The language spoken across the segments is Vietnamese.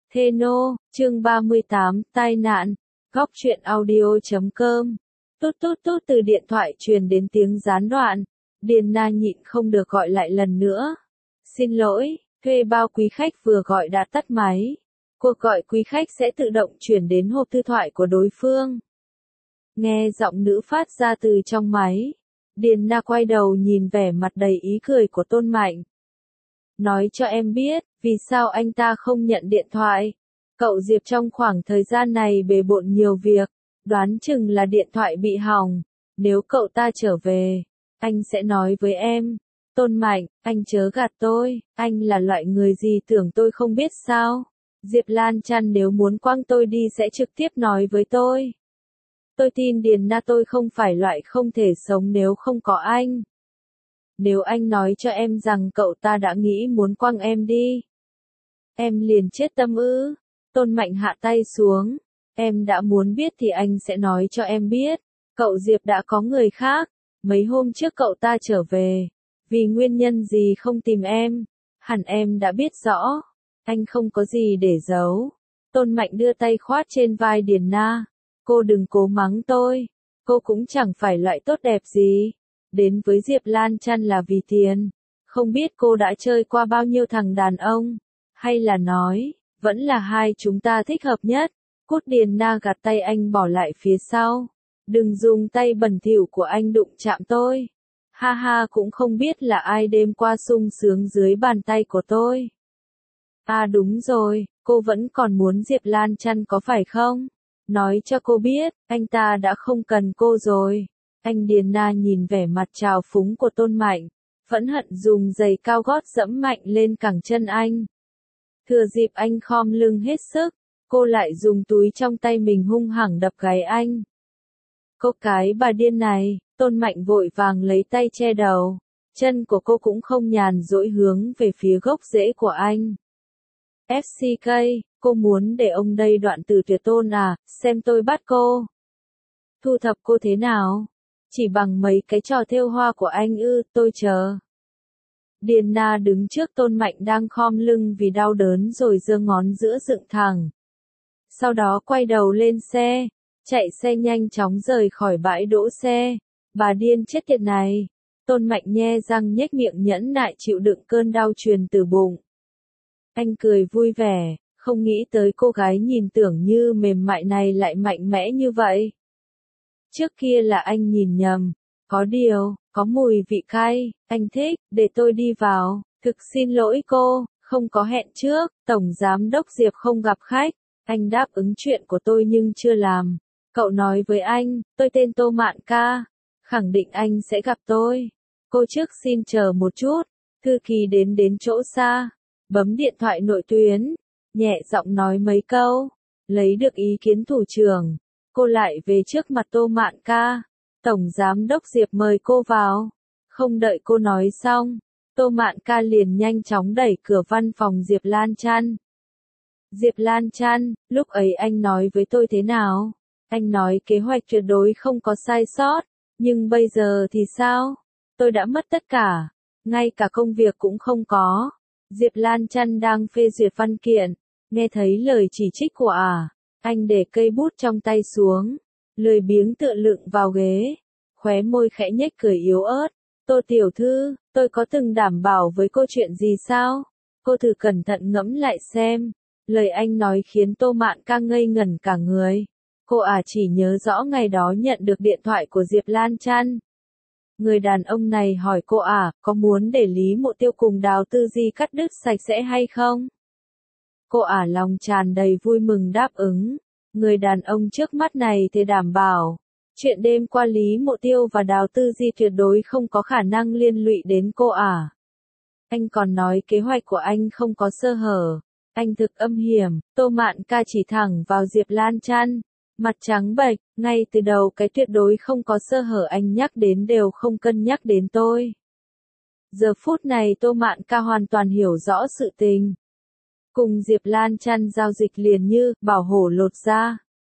Theno, chương 38, tai nạn. Góc truyện audio.com. Tút tút tút từ điện thoại truyền đến tiếng gián đoạn. Điền Na nhịn không được gọi lại lần nữa. Xin lỗi, thuê bao quý khách vừa gọi đã tắt máy. Cuộc gọi quý khách sẽ tự động chuyển đến hộp thư thoại của đối phương. Nghe giọng nữ phát ra từ trong máy. Điền Na quay đầu nhìn vẻ mặt đầy ý cười của Tôn Mạnh. Nói cho em biết, vì sao anh ta không nhận điện thoại. Cậu Diệp trong khoảng thời gian này bề bộn nhiều việc, đoán chừng là điện thoại bị hỏng. Nếu cậu ta trở về, anh sẽ nói với em. Tôn Mạnh, anh chớ gạt tôi, anh là loại người gì tưởng tôi không biết sao. Diệp Lan Chăn nếu muốn quăng tôi đi sẽ trực tiếp nói với tôi. Tôi tin Điền Na tôi không phải loại không thể sống nếu không có anh. Nếu anh nói cho em rằng cậu ta đã nghĩ muốn quăng em đi, em liền chết tâm ư. Tôn Mạnh hạ tay xuống. Em đã muốn biết thì anh sẽ nói cho em biết. Cậu Diệp đã có người khác. Mấy hôm trước cậu ta trở về. Vì nguyên nhân gì không tìm em? Hẳn em đã biết rõ. Anh không có gì để giấu. Tôn Mạnh đưa tay khoát trên vai Điền Na. Cô đừng cố mắng tôi. Cô cũng chẳng phải loại tốt đẹp gì. Đến với Diệp Lan Chăn là vì tiền. Không biết cô đã chơi qua bao nhiêu thằng đàn ông. Hay là nói, vẫn là hai chúng ta thích hợp nhất. Cút. Điền Na gạt tay anh bỏ lại phía sau. Đừng dùng tay bẩn thỉu của anh đụng chạm tôi. Ha ha, cũng không biết là ai đêm qua sung sướng dưới bàn tay của tôi. À đúng rồi, cô vẫn còn muốn Diệp Lan Chăn có phải không? Nói cho cô biết, anh ta đã không cần cô rồi. Anh. Điền Na nhìn vẻ mặt trào phúng của Tôn Mạnh, phẫn hận dùng giày cao gót dẫm mạnh lên cẳng chân anh. Thừa dịp anh khom lưng hết sức, cô lại dùng túi trong tay mình hung hăng đập gáy anh. Cô cái bà điên này. Tôn Mạnh vội vàng lấy tay che đầu. Chân của cô cũng không nhàn rỗi hướng về phía gốc rễ của anh. FCK, cô muốn để ông đây đoạn từ tuyệt tôn à, xem tôi bắt cô. Thu thập cô thế nào? Chỉ bằng mấy cái trò thêu hoa của anh ư, tôi chờ. Điền Na đứng trước Tôn Mạnh đang khom lưng vì đau đớn rồi giơ ngón giữa dựng thẳng. Sau đó quay đầu lên xe, chạy xe nhanh chóng rời khỏi bãi đỗ xe. Bà điên chết tiệt này. Tôn Mạnh nhe răng nhếch miệng nhẫn nại chịu đựng cơn đau truyền từ bụng. Anh cười vui vẻ, không nghĩ tới cô gái nhìn tưởng như mềm mại này lại mạnh mẽ như vậy. Trước kia là anh nhìn nhầm. Có điều, có mùi vị cay, anh thích, để tôi đi vào. Thực xin lỗi cô, không có hẹn trước, Tổng Giám đốc Diệp không gặp khách. Anh đáp ứng chuyện của tôi nhưng chưa làm. Cậu nói với anh, tôi tên Tô Mạn Ca. Khẳng định anh sẽ gặp tôi. Cô trước xin chờ một chút. Thư ký đến chỗ xa. Bấm điện thoại nội tuyến. Nhẹ giọng nói mấy câu. Lấy được ý kiến thủ trưởng. Cô lại về trước mặt Tô Mạn Ca. Tổng Giám đốc Diệp mời cô vào. Không đợi cô nói xong. Tô Mạn Ca liền nhanh chóng đẩy cửa văn phòng Diệp Lan Chăn. Diệp Lan Chăn, lúc ấy anh nói với tôi thế nào? Anh nói kế hoạch tuyệt đối không có sai sót. Nhưng bây giờ thì sao? Tôi đã mất tất cả. Ngay cả công việc cũng không có. Diệp Lan Chăn đang phê duyệt văn kiện. Nghe thấy lời chỉ trích của anh để cây bút trong tay xuống. Lười biếng tựa lưng vào ghế. Khóe môi khẽ nhếch cười yếu ớt. Tô tiểu thư, tôi có từng đảm bảo với cô chuyện gì sao? Cô thử cẩn thận ngẫm lại xem. Lời anh nói khiến Tô Mạn Ca ngây ngẩn cả người. Cô chỉ nhớ rõ ngày đó nhận được điện thoại của Diệp Lan Chăn. Người đàn ông này hỏi cô có muốn để Lý Mộ Tiêu cùng Đào Tư Di cắt đứt sạch sẽ hay không? Cô lòng tràn đầy vui mừng đáp ứng. Người đàn ông trước mắt này thì đảm bảo. Chuyện đêm qua Lý Mộ Tiêu và Đào Tư Di tuyệt đối không có khả năng liên lụy đến cô Anh còn nói kế hoạch của anh không có sơ hở. Anh thực âm hiểm. Tô Mạn Ca chỉ thẳng vào Diệp Lan Chăn. Mặt trắng bệch, ngay từ đầu cái tuyệt đối không có sơ hở anh nhắc đến đều không cân nhắc đến tôi. Giờ phút này Tô Mạn Ca hoàn toàn hiểu rõ sự tình. Cùng Diệp Lan Chăn giao dịch liền như bảo hổ lột da.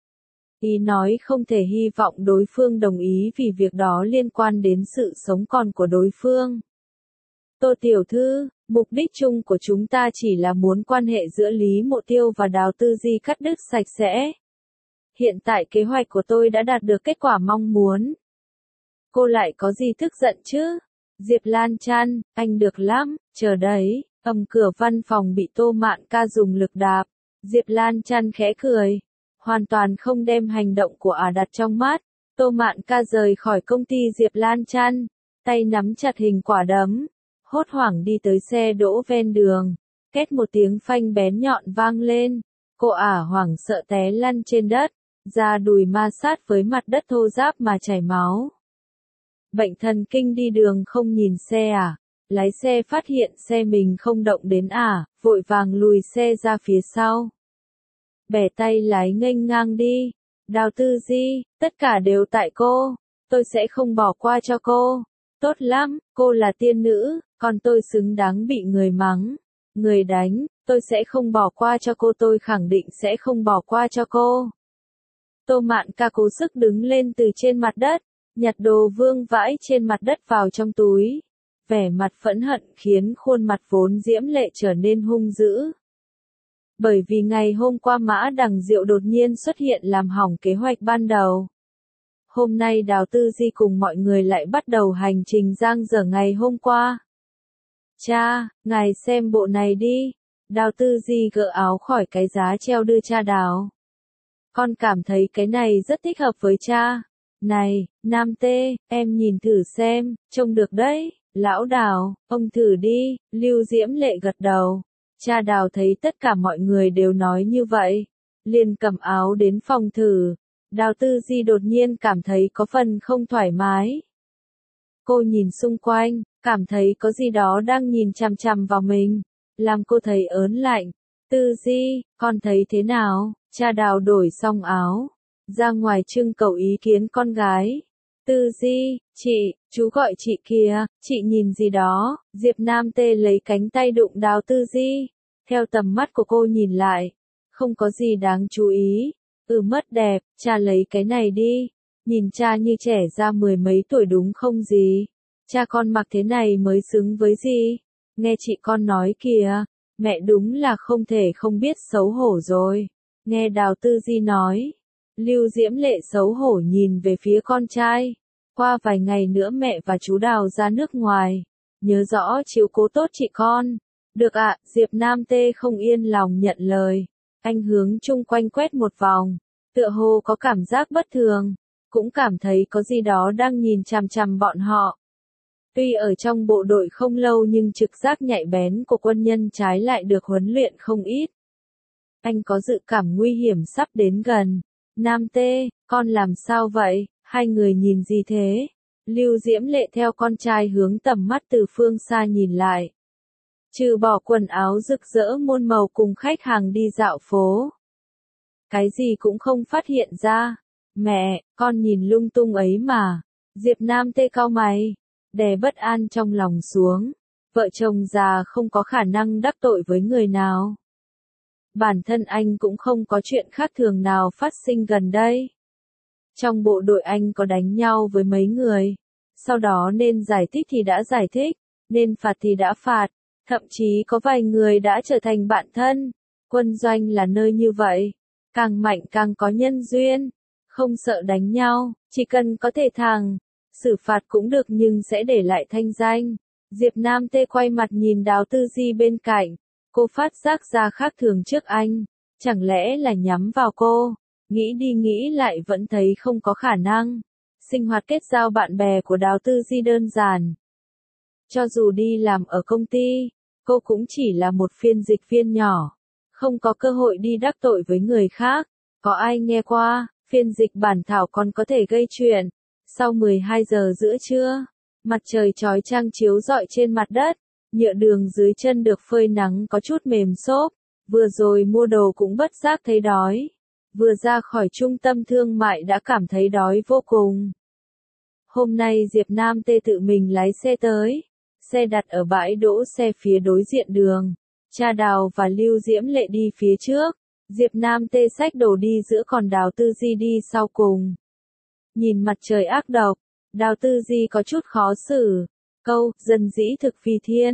Ý nói không thể hy vọng đối phương đồng ý vì việc đó liên quan đến sự sống còn của đối phương. Tô tiểu thư, Mục đích chung của chúng ta chỉ là muốn quan hệ giữa Lý Mộ Tiêu và Đào Tư Di cắt đứt sạch sẽ. Hiện tại kế hoạch của tôi đã đạt được kết quả mong muốn. Cô lại có gì tức giận chứ? Diệp Lan Chan, anh được lắm, chờ đấy. Cửa văn phòng bị Tô Mạn Ca dùng lực đạp. Diệp Lan Chan khẽ cười. Hoàn toàn không đem hành động của đặt trong mắt. Tô Mạn Ca rời khỏi công ty Diệp Lan Chan. Tay nắm chặt hình quả đấm. Hốt hoảng đi tới xe đỗ ven đường. Két một tiếng phanh bén nhọn vang lên. Cô hoảng sợ té lăn trên đất. Da đùi ma sát với mặt đất thô ráp mà chảy máu. Bệnh thần kinh đi đường không nhìn xe Lái xe phát hiện xe mình không động đến vội vàng lùi xe ra phía sau. Bẻ tay lái nghênh ngang đi. Đào Tư Di, tất cả đều tại cô. Tôi sẽ không bỏ qua cho cô. Tốt lắm, cô là tiên nữ, còn tôi xứng đáng bị người mắng, người đánh. Tôi sẽ không bỏ qua cho cô, tôi khẳng định sẽ không bỏ qua cho cô. Tô Mạn Ca cố sức đứng lên từ trên mặt đất, nhặt đồ vương vãi trên mặt đất vào trong túi. Vẻ mặt phẫn hận khiến khuôn mặt vốn diễm lệ trở nên hung dữ. Bởi vì ngày hôm qua Mã Đằng Diệu đột nhiên xuất hiện làm hỏng kế hoạch ban đầu. Hôm nay Đào Tư Di cùng mọi người lại bắt đầu hành trình giang dở ngày hôm qua. Cha, ngài xem bộ này đi. Đào Tư Di gỡ áo khỏi cái giá treo đưa cha Đào. Con cảm thấy cái này rất thích hợp với cha. Này, Nam Tê, em nhìn thử xem, trông được đấy. Lão Đào, ông thử đi. Lưu Diễm Lệ gật đầu. Cha Đào thấy tất cả mọi người đều nói như vậy, liền cầm áo đến phòng thử. Đào Tư Di đột nhiên cảm thấy có phần không thoải mái. Cô nhìn xung quanh, cảm thấy có gì đó đang nhìn chằm chằm vào mình, làm cô thấy ớn lạnh. Tư Di, con thấy thế nào? Cha Đào đổi xong áo, ra ngoài trưng cầu ý kiến con gái. Tư Di, chị, chú gọi chị kìa, chị nhìn gì đó. Diệp Nam Tê lấy cánh tay đụng Đào Tư Di. Theo tầm mắt của cô nhìn lại, không có gì đáng chú ý. Mất đẹp, cha lấy cái này đi. Nhìn cha như trẻ ra mười mấy tuổi đúng không gì? Cha con mặc thế này mới xứng với gì? Nghe chị con nói kìa, mẹ đúng là không thể không biết xấu hổ rồi. Nghe Đào Tư Di nói, Lưu Diễm Lệ xấu hổ nhìn về phía con trai. Qua vài ngày nữa mẹ và chú Đào ra nước ngoài, nhớ rõ chiếu cố tốt chị con. Được ạ, Diệp Nam Tê không yên lòng nhận lời. Anh hướng chung quanh quét một vòng, tựa hồ có cảm giác bất thường, cũng cảm thấy có gì đó đang nhìn chằm chằm bọn họ. Tuy ở trong bộ đội không lâu nhưng trực giác nhạy bén của quân nhân trái lại được huấn luyện không ít. Anh có dự cảm nguy hiểm sắp đến gần. Nam Tê, con làm sao vậy? Hai người nhìn gì thế? Lưu Diễm Lệ theo con trai hướng tầm mắt từ phương xa nhìn lại. Trừ bỏ quần áo rực rỡ muôn màu cùng khách hàng đi dạo phố, cái gì cũng không phát hiện ra. Mẹ, con nhìn lung tung ấy mà. Diệp Nam Tê cau mày, đè bất an trong lòng xuống. Vợ chồng già không có khả năng đắc tội với người nào. Bản thân anh cũng không có chuyện khác thường nào phát sinh gần đây. Trong bộ đội anh có đánh nhau với mấy người. Sau đó nên giải thích thì đã giải thích, nên phạt thì đã phạt. Thậm chí có vài người đã trở thành bạn thân. Quân doanh là nơi như vậy. Càng mạnh càng có nhân duyên. Không sợ đánh nhau, chỉ cần có thể thẳng. Xử phạt cũng được nhưng sẽ để lại thanh danh. Diệp Nam Tê quay mặt nhìn Đào Tư Di bên cạnh. Cô phát giác ra khác thường trước anh. Chẳng lẽ là nhắm vào cô? Nghĩ đi nghĩ lại vẫn thấy không có khả năng. Sinh hoạt kết giao bạn bè của Đào Tư Di đơn giản. Cho dù đi làm ở công ty, cô cũng chỉ là một phiên dịch viên nhỏ. Không có cơ hội đi đắc tội với người khác. Có ai nghe qua, phiên dịch bản thảo còn có thể gây chuyện. Sau 12 giờ giữa trưa, mặt trời chói chang chiếu rọi trên mặt đất. Nhựa đường dưới chân được phơi nắng có chút mềm xốp. Vừa rồi mua đồ cũng bất giác thấy đói. Vừa ra khỏi trung tâm thương mại đã cảm thấy đói vô cùng. Hôm nay Diệp Nam Tê tự mình lái xe tới. Xe đặt ở bãi đỗ xe phía đối diện đường. Cha Đào và Lưu Diễm Lệ đi phía trước. Diệp Nam Tê xách đồ đi giữa còn Đào Tư Di đi sau cùng. Nhìn mặt trời ác độc, Đào Tư Di có chút khó xử. Câu, dân dĩ thực vì thiên.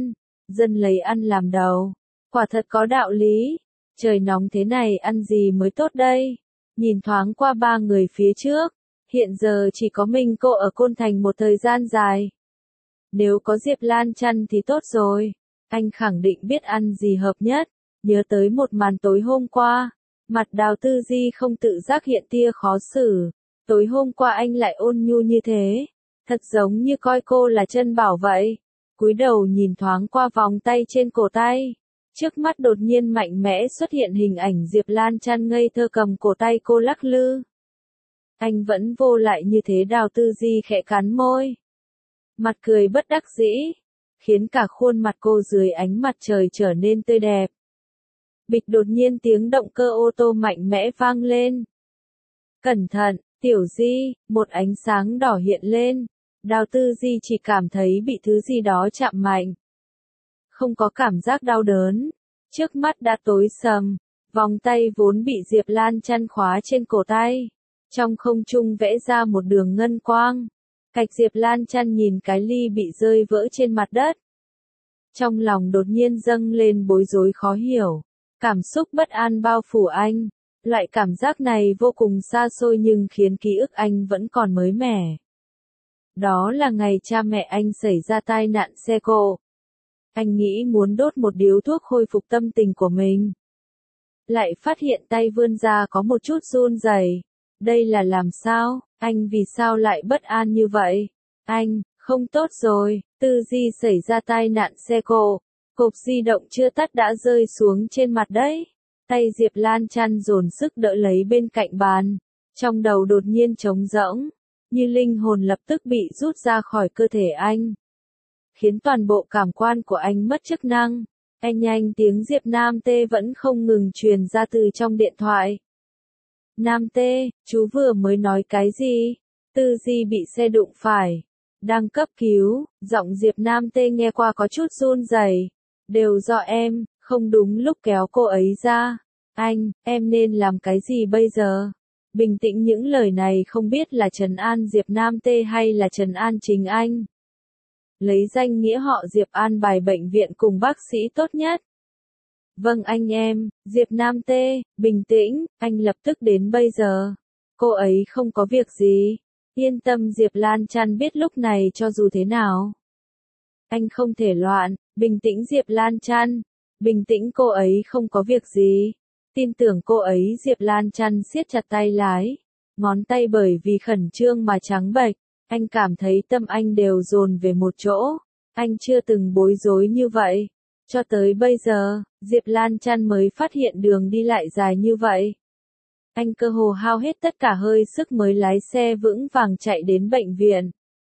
dân lấy ăn làm đầu. Quả thật có đạo lý. Trời nóng thế này ăn gì mới tốt đây? Nhìn thoáng qua ba người phía trước. Hiện giờ chỉ có mình cô ở Côn Thành một thời gian dài. Nếu có Diệp Lan Chăn thì tốt rồi. Anh khẳng định biết ăn gì hợp nhất. Nhớ tới một màn tối hôm qua. Mặt Đào Tư Di không tự giác hiện tia khó xử. Tối hôm qua anh lại ôn nhu như thế. Thật giống như coi cô là chân bảo vậy. Cúi đầu nhìn thoáng qua vòng tay trên cổ tay. Trước mắt đột nhiên mạnh mẽ xuất hiện hình ảnh Diệp Lan Chăn ngây thơ cầm cổ tay cô lắc lư. Anh vẫn vô lại như thế. Đào Tư Di khẽ cắn môi. Mặt cười bất đắc dĩ. Khiến cả khuôn mặt cô dưới ánh mặt trời trở nên tươi đẹp. Bịch đột nhiên tiếng động cơ ô tô mạnh mẽ vang lên. Cẩn thận, Tiểu Di, một ánh sáng đỏ hiện lên. Đào Tư Di chỉ cảm thấy bị thứ gì đó chạm mạnh. Không có cảm giác đau đớn. Trước mắt đã tối sầm. Vòng tay vốn bị Diệp Lan Chăn khóa trên cổ tay. Trong không trung vẽ ra một đường ngân quang. Cạch Diệp Lan Chăn nhìn cái ly bị rơi vỡ trên mặt đất. Trong lòng đột nhiên dâng lên bối rối khó hiểu. Cảm xúc bất an bao phủ anh. Loại cảm giác này vô cùng xa xôi nhưng khiến ký ức anh vẫn còn mới mẻ. Đó là ngày cha mẹ anh xảy ra tai nạn xe cộ. Anh nghĩ muốn đốt một điếu thuốc khôi phục tâm tình của mình. Lại phát hiện tay vươn ra có một chút run rẩy. Đây là làm sao? Anh vì sao lại bất an như vậy? Anh, không tốt rồi. Tư Di xảy ra tai nạn xe cộ. Cộp di động chưa tắt đã rơi xuống trên mặt đấy. Tay Diệp Lan Chăn dồn sức đỡ lấy bên cạnh bàn. Trong đầu đột nhiên trống rỗng. Như linh hồn lập tức bị rút ra khỏi cơ thể anh. Khiến toàn bộ cảm quan của anh mất chức năng. Anh nhanh tiếng Diệp Nam Tê vẫn không ngừng truyền ra từ trong điện thoại. Nam Tê, chú vừa mới nói cái gì? Tư Di bị xe đụng phải. Đang cấp cứu, giọng Diệp Nam Tê nghe qua có chút run rẩy. Đều do em, không đúng lúc kéo cô ấy ra. Anh, em nên làm cái gì bây giờ? Bình tĩnh những lời này không biết là trấn an Diệp Nam Tê hay là trấn an chính anh. Lấy danh nghĩa họ Diệp an bài bệnh viện cùng bác sĩ tốt nhất. Vâng anh em, Diệp Nam Tê, bình tĩnh, anh lập tức đến bây giờ. Cô ấy không có việc gì. Yên tâm Diệp Lan Chăn biết lúc này cho dù thế nào. Anh không thể loạn, bình tĩnh Diệp Lan Chăn. Bình tĩnh cô ấy không có việc gì. Tin tưởng cô ấy Diệp Lan Chăn siết chặt tay lái. Ngón tay bởi vì khẩn trương mà trắng bệch. Anh cảm thấy tâm anh đều dồn về một chỗ. Anh chưa từng bối rối như vậy. Cho tới bây giờ, Diệp Lan Chăn mới phát hiện đường đi lại dài như vậy. Anh cơ hồ hao hết tất cả hơi sức mới lái xe vững vàng chạy đến bệnh viện.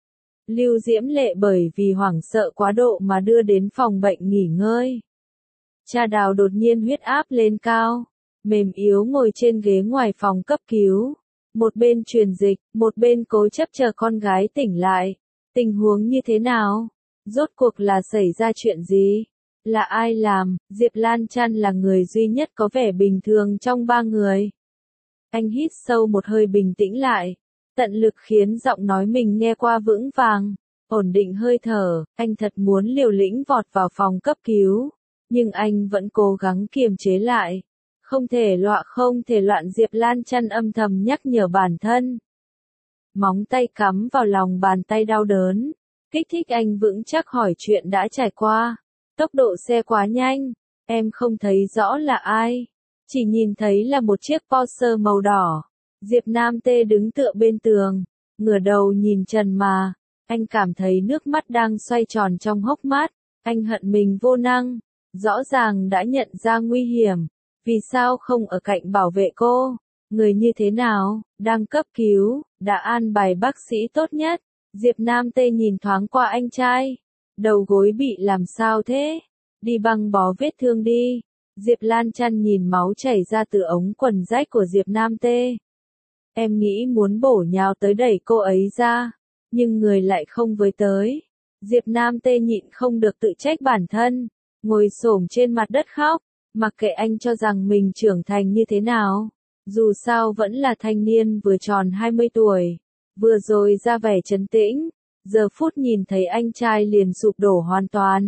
Lưu Diễm Lệ bởi vì hoảng sợ quá độ mà đưa đến phòng bệnh nghỉ ngơi. Cha Đào đột nhiên huyết áp lên cao, mềm yếu ngồi trên ghế ngoài phòng cấp cứu. Một bên truyền dịch, một bên cố chấp chờ con gái tỉnh lại. Tình huống như thế nào? Rốt cuộc là xảy ra chuyện gì? Là ai làm? Diệp Lan Chăn là người duy nhất có vẻ bình thường trong ba người. Anh hít sâu một hơi bình tĩnh lại. Tận lực khiến giọng nói mình nghe qua vững vàng. Ổn định hơi thở, anh thật muốn liều lĩnh vọt vào phòng cấp cứu. Nhưng anh vẫn cố gắng kiềm chế lại. Không thể loạn Diệp Lan Chăn âm thầm nhắc nhở bản thân. Móng tay cắm vào lòng bàn tay đau đớn. Kích thích anh vững chắc hỏi chuyện đã trải qua. Tốc độ xe quá nhanh. Em không thấy rõ là ai. Chỉ nhìn thấy là một chiếc Porsche màu đỏ. Diệp Nam Tê đứng tựa bên tường. Ngửa đầu nhìn trần mà. Anh cảm thấy nước mắt đang xoay tròn trong hốc mắt. Anh hận mình vô năng. Rõ ràng đã nhận ra nguy hiểm. Vì sao không ở cạnh bảo vệ cô? Người như thế nào? Đang cấp cứu, đã an bài bác sĩ tốt nhất. Diệp Nam Tê nhìn thoáng qua anh trai. Đầu gối bị làm sao thế? Đi băng bó vết thương đi. Diệp Lan Chăn nhìn máu chảy ra từ ống quần rách của Diệp Nam Tê. Em nghĩ muốn bổ nhào tới đẩy cô ấy ra. Nhưng người lại không với tới. Diệp Nam Tê nhịn không được tự trách bản thân. Ngồi xổm trên mặt đất khóc. Mặc kệ anh cho rằng mình trưởng thành như thế nào. Dù sao vẫn là thanh niên vừa tròn 20 tuổi. Vừa rồi ra vẻ trấn tĩnh. Giờ phút nhìn thấy anh trai liền sụp đổ hoàn toàn.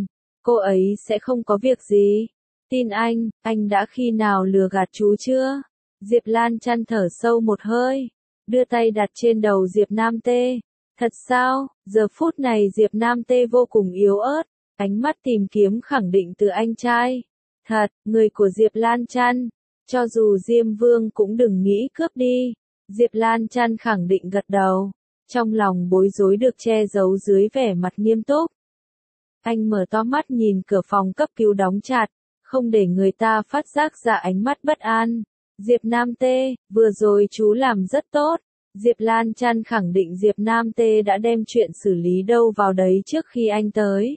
cô ấy sẽ không có việc gì. Tin anh đã khi nào lừa gạt chú chưa? Diệp Lan Chăn thở sâu một hơi, đưa tay đặt trên đầu Diệp Nam Tê. Thật sao? Giờ phút này Diệp Nam Tê vô cùng yếu ớt, ánh mắt tìm kiếm khẳng định từ anh trai. Thật, người của Diệp Lan Chăn, cho dù Diêm Vương cũng đừng nghĩ cướp đi. Diệp Lan Chăn khẳng định gật đầu, trong lòng bối rối được che giấu dưới vẻ mặt nghiêm túc. Anh mở to mắt nhìn cửa phòng cấp cứu đóng chặt, không để người ta phát giác ra ánh mắt bất an. Diệp Nam Tê, vừa rồi chú làm rất tốt. Diệp Lan Chăn khẳng định Diệp Nam Tê đã đem chuyện xử lý đâu vào đấy trước khi anh tới.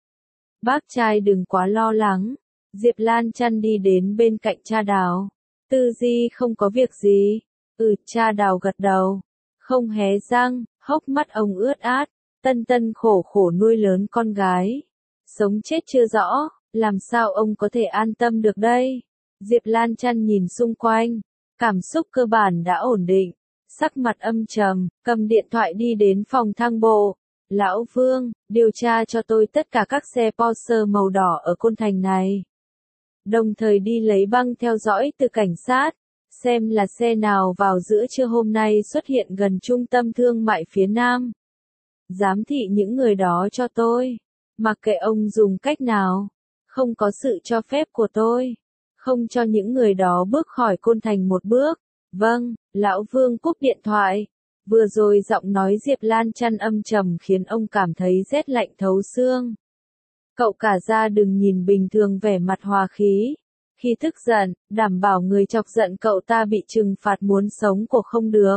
Bác trai đừng quá lo lắng. Diệp Lan Chăn đi đến bên cạnh cha Đào. Tư Di không có việc gì. Cha Đào gật đầu, không hé răng, hốc mắt ông ướt át. Tân Tân khổ khổ nuôi lớn con gái, sống chết chưa rõ, làm sao ông có thể an tâm được đây? Diệp Lan Chăn nhìn xung quanh, cảm xúc cơ bản đã ổn định, sắc mặt âm trầm, cầm điện thoại đi đến phòng thang bộ. Lão Vương, điều tra cho tôi tất cả các xe Porsche màu đỏ ở Côn Thành này. Đồng thời đi lấy băng theo dõi từ cảnh sát, xem là xe nào vào giữa trưa hôm nay xuất hiện gần trung tâm thương mại phía Nam. Giám thị những người đó cho tôi, mặc kệ ông dùng cách nào, không có sự cho phép của tôi, không cho những người đó bước khỏi Côn Thành một bước. Vâng, Lão Vương cúp điện thoại. Vừa rồi giọng nói Diệp Lan Chăn âm trầm khiến ông cảm thấy rét lạnh thấu xương. Cậu cả ra đừng nhìn bình thường vẻ mặt hòa khí. Khi tức giận, đảm bảo người chọc giận cậu ta bị trừng phạt muốn sống của không được.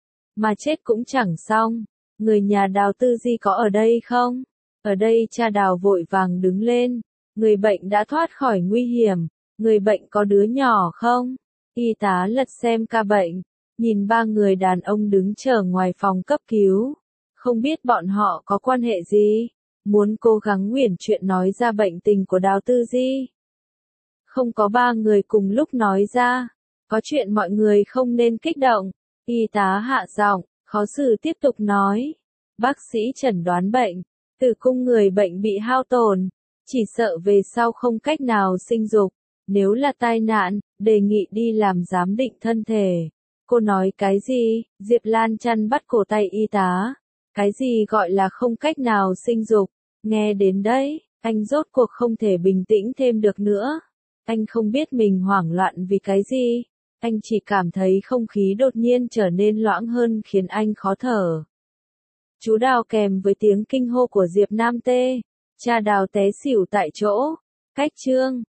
Mà chết cũng chẳng xong. Người nhà Đào Tư Di có ở đây không? Ở đây. Cha Đào vội vàng đứng lên. Người bệnh đã thoát khỏi nguy hiểm. Người bệnh có đứa nhỏ không? Y tá lật xem ca bệnh, nhìn ba người đàn ông đứng chờ ngoài phòng cấp cứu. Không biết bọn họ có quan hệ gì? Muốn cố gắng uyển chuyện nói ra bệnh tình của Đào Tư Di. Không có ba người cùng lúc nói ra. Có chuyện mọi người không nên kích động. Y tá hạ giọng, khó xử tiếp tục nói. Bác sĩ chẩn đoán bệnh, tử cung người bệnh bị hao tổn, chỉ sợ về sau không cách nào sinh dục. Nếu là tai nạn, đề nghị đi làm giám định thân thể. Cô nói cái gì? Diệp Lan Chăn bắt cổ tay y tá. Cái gì gọi là không cách nào sinh dục? Nghe đến đấy, anh rốt cuộc không thể bình tĩnh thêm được nữa. Anh không biết mình hoảng loạn vì cái gì. Anh chỉ cảm thấy không khí đột nhiên trở nên loãng hơn khiến anh khó thở. Chú Đào kèm với tiếng kinh hô của Diệp Nam Tê. Cha Đào té xỉu tại chỗ. Cách chương